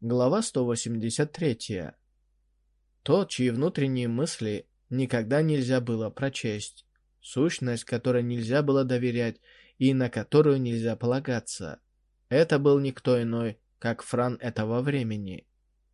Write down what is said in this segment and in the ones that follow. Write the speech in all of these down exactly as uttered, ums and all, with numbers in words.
Глава сто восемьдесят три. Тот, чьи внутренние мысли никогда нельзя было прочесть, сущность, которой нельзя было доверять и на которую нельзя полагаться. Это был никто иной, как Фран этого времени.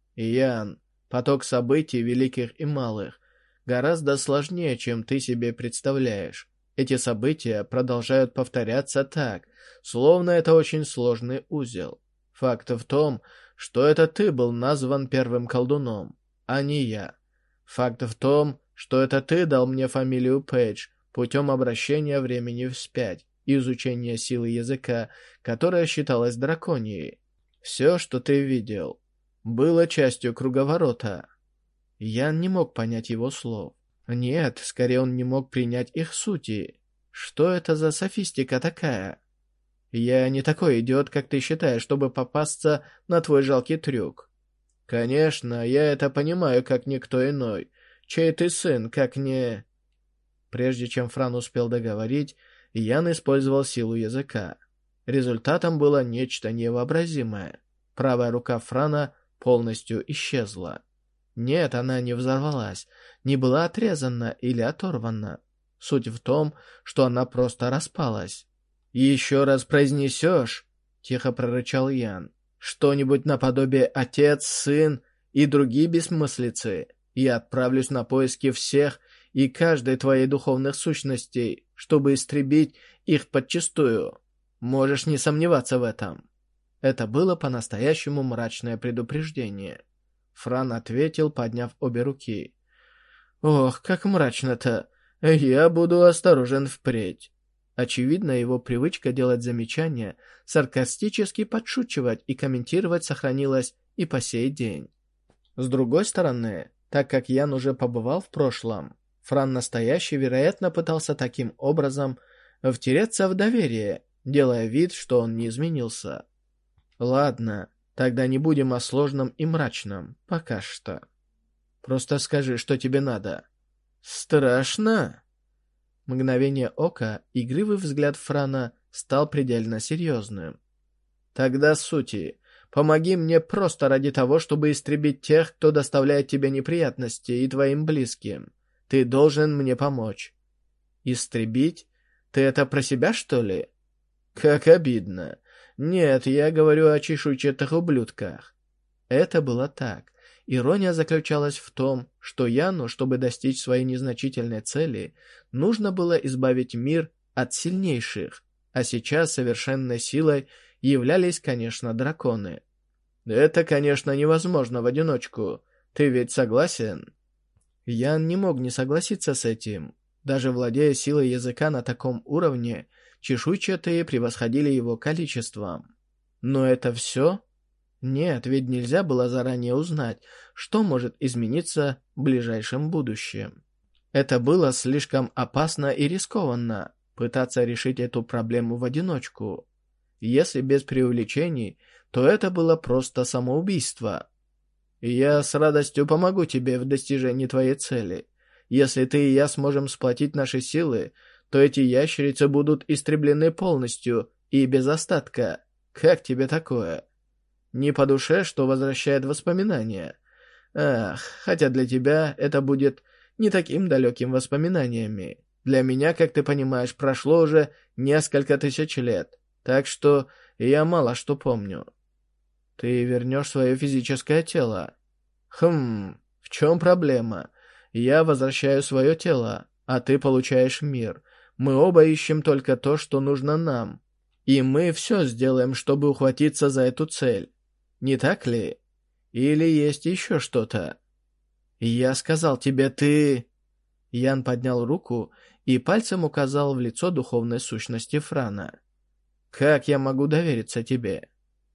Ян, поток событий, великих и малых, гораздо сложнее, чем ты себе представляешь. Эти события продолжают повторяться так, словно это очень сложный узел. Факт в том, что это ты был назван первым колдуном, а не я. Факт в том, что это ты дал мне фамилию Пейдж путем обращения времени вспять и изучения силы языка, которая считалась драконией. Все, что ты видел, было частью круговорота. Я не мог понять его слов. Нет, скорее он не мог принять их сути. Что это за софистика такая? Я не такой идиот, как ты считаешь, чтобы попасться на твой жалкий трюк. Конечно, я это понимаю, как никто иной. Чей ты сын, как не... Прежде чем Фран успел договорить, Ян использовал силу языка. Результатом было нечто невообразимое. Правая рука Франа полностью исчезла. Нет, она не взорвалась, не была отрезана или оторвана. Суть в том, что она просто распалась. «Еще раз произнесешь, — тихо прорычал Ян, — что-нибудь наподобие отец, сын и другие бессмыслицы, я отправлюсь на поиски всех и каждой твоей духовных сущностей, чтобы истребить их подчистую. Можешь не сомневаться в этом». Это было по-настоящему мрачное предупреждение. Фран ответил, подняв обе руки. «Ох, как мрачно-то! Я буду осторожен впредь». Очевидно, его привычка делать замечания, саркастически подшучивать и комментировать сохранилась и по сей день. С другой стороны, так как Ян уже побывал в прошлом, Фран настоящий, вероятно, пытался таким образом втереться в доверие, делая вид, что он не изменился. Ладно, тогда не будем о сложном и мрачном, пока что. Просто скажи, что тебе надо. Страшно? Мгновение ока, игривый взгляд Франа стал предельно серьезным. Тогда сути. Помоги мне просто ради того, чтобы истребить тех, кто доставляет тебе неприятности, и твоим близким. Ты должен мне помочь. Истребить? Ты это про себя, что ли? Как обидно. Нет, я говорю о чешуйчатых ублюдках. Это было так. Ирония заключалась в том, что Яну, чтобы достичь своей незначительной цели, нужно было избавить мир от сильнейших, а сейчас совершенной силой являлись, конечно, драконы. Это, конечно, невозможно в одиночку. Ты ведь согласен? Ян не мог не согласиться с этим. Даже владея силой языка на таком уровне, чешуйчатые превосходили его количеством. Но это все? Нет, ведь нельзя было заранее узнать, что может измениться в ближайшем будущем. Это было слишком опасно и рискованно пытаться решить эту проблему в одиночку. Если без преувеличений, то это было просто самоубийство. Я с радостью помогу тебе в достижении твоей цели. Если ты и я сможем сплотить наши силы, то эти ящерицы будут истреблены полностью и без остатка. Как тебе такое? Не по душе, что возвращает воспоминания. Ах, хотя для тебя это будет не таким далеким воспоминаниями. Для меня, как ты понимаешь, прошло уже несколько тысяч лет, так что я мало что помню. Ты вернешь свое физическое тело. Хм, в чем проблема? Я возвращаю свое тело, а ты получаешь мир. Мы оба ищем только то, что нужно нам. И мы все сделаем, чтобы ухватиться за эту цель. Не так ли? Или есть еще что-то? Я сказал тебе, ты... Ян поднял руку и пальцем указал в лицо духовной сущности Франа. Как я могу довериться тебе?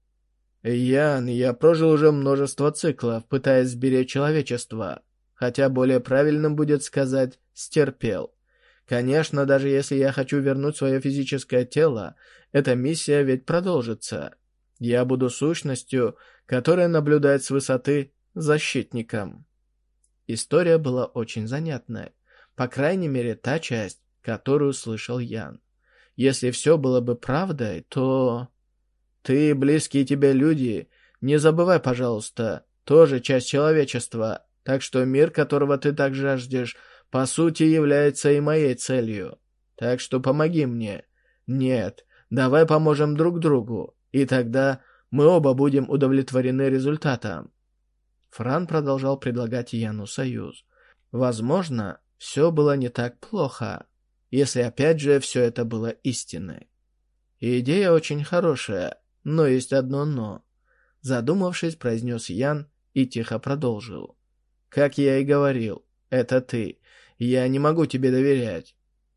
Ян, я прожил уже множество циклов, пытаясь сберечь человечество. Хотя более правильным будет сказать «стерпел». Конечно, даже если я хочу вернуть свое физическое тело, эта миссия ведь продолжится. Я буду сущностью, которая наблюдает с высоты защитником. История была очень занятная. По крайней мере, та часть, которую слышал Ян. Если все было бы правдой, то... Ты и близкие тебе люди Не забывай, пожалуйста, тоже часть человечества, так что мир, которого ты так жаждешь, по сути является и моей целью. Так что помоги мне. Нет, давай поможем друг другу, и тогда мы оба будем удовлетворены результатом». Фран продолжал предлагать Яну союз. Возможно, все было не так плохо, если опять же все это было истиной. Идея очень хорошая, но есть одно «но». Задумавшись, произнес Ян и тихо продолжил. «Как я и говорил, это ты. Я не могу тебе доверять.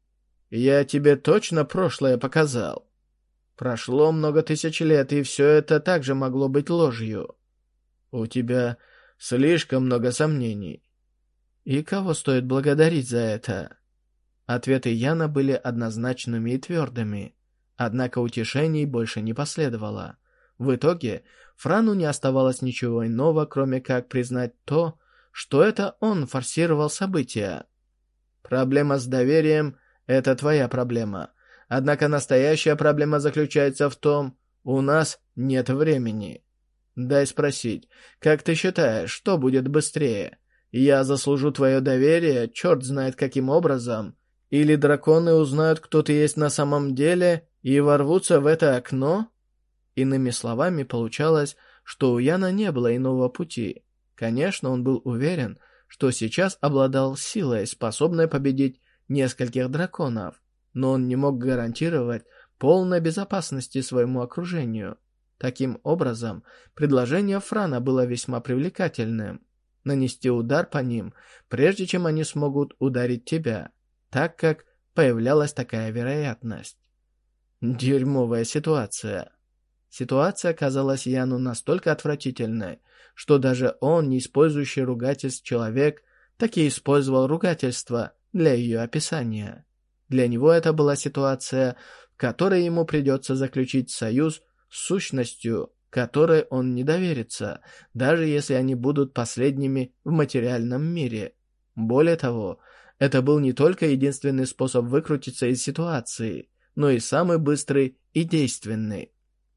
Я тебе точно прошлое показал. Прошло много тысяч лет, и все это также могло быть ложью. У тебя слишком много сомнений. И кого стоит благодарить за это?» Ответы Яна были однозначными и твердыми, однако утешений больше не последовало. В итоге Франу не оставалось ничего иного, кроме как признать то, что это он форсировал события. «Проблема с доверием — это твоя проблема. Однако настоящая проблема заключается в том, у нас нет времени. Дай спросить, как ты считаешь, что будет быстрее? Я заслужу твое доверие, черт знает каким образом, или драконы узнают, кто ты есть на самом деле, и ворвутся в это окно?» Иными словами, получалось, что у Яна не было иного пути. Конечно, он был уверен, что сейчас обладал силой, способной победить нескольких драконов, но он не мог гарантировать полной безопасности своему окружению. Таким образом, предложение Франа было весьма привлекательным. Нанести удар по ним, прежде чем они смогут ударить тебя, так как появлялась такая вероятность. Дерьмовая ситуация. Ситуация казалась Яну настолько отвратительной, что даже он, не использующий ругательств человек, таки использовал ругательство для ее описания. Для него это была ситуация, в которой ему придется заключить союз с сущностью, которой он не доверится, даже если они будут последними в материальном мире. Более того, это был не только единственный способ выкрутиться из ситуации, но и самый быстрый и действенный.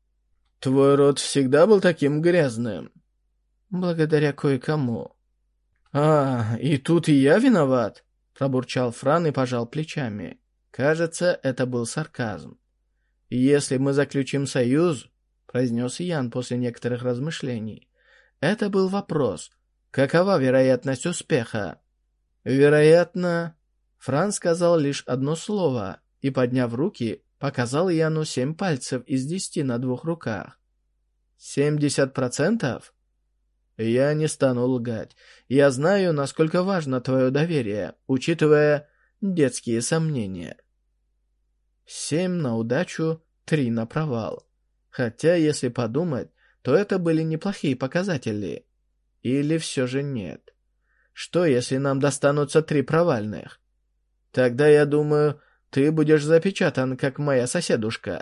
«Твой род всегда был таким грязным?» «Благодаря кое-кому». «А, и тут и я виноват?» Пробурчал Фран и пожал плечами. Кажется, это был сарказм. «Если мы заключим союз», — произнес Ян после некоторых размышлений, — это был вопрос. «Какова вероятность успеха?» «Вероятно...» Фран сказал лишь одно слово и, подняв руки, показал Яну семь пальцев из десяти на двух руках. «Семьдесят процентов?» «Я не стану лгать. Я знаю, насколько важно твое доверие, учитывая детские сомнения». Семь на удачу, три на провал. Хотя, если подумать, то это были неплохие показатели. Или все же нет? Что, если нам достанутся три провальных? Тогда, я думаю, ты будешь запечатан, как моя соседушка.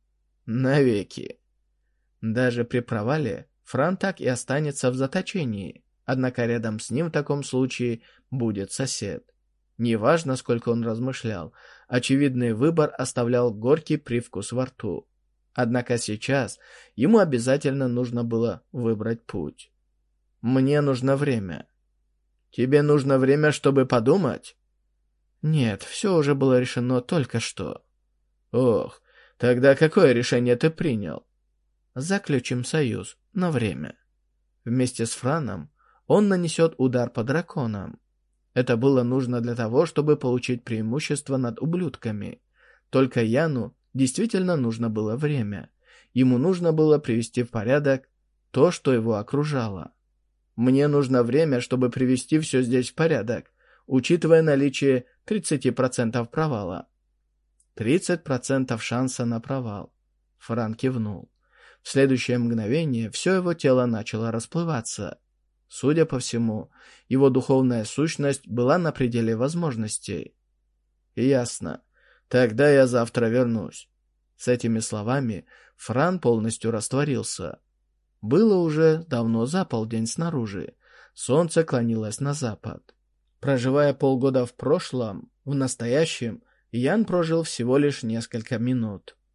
Навеки. Даже при провале Фран так и останется в заточении, однако рядом с ним в таком случае будет сосед. Неважно, сколько он размышлял, очевидный выбор оставлял горький привкус во рту. Однако сейчас ему обязательно нужно было выбрать путь. «Мне нужно время». «Тебе нужно время, чтобы подумать?» «Нет, все уже было решено только что». «Ох, тогда какое решение ты принял?» «Заключим союз на время». Вместе с Франом он нанесет удар по драконам. Это было нужно для того, чтобы получить преимущество над ублюдками. Только Яну действительно нужно было время. Ему нужно было привести в порядок то, что его окружало. «Мне нужно время, чтобы привести все здесь в порядок, учитывая наличие тридцати процентов провала». тридцать процентов шанса на провал. Фран кивнул. В следующее мгновение все его тело начало расплываться. Судя по всему, его духовная сущность была на пределе возможностей. «Ясно. Тогда я завтра вернусь». С этими словами Фран полностью растворился. Было уже давно за полдень снаружи. Солнце клонилось на запад. Проживая полгода в прошлом, в настоящем Ян прожил всего лишь несколько минут.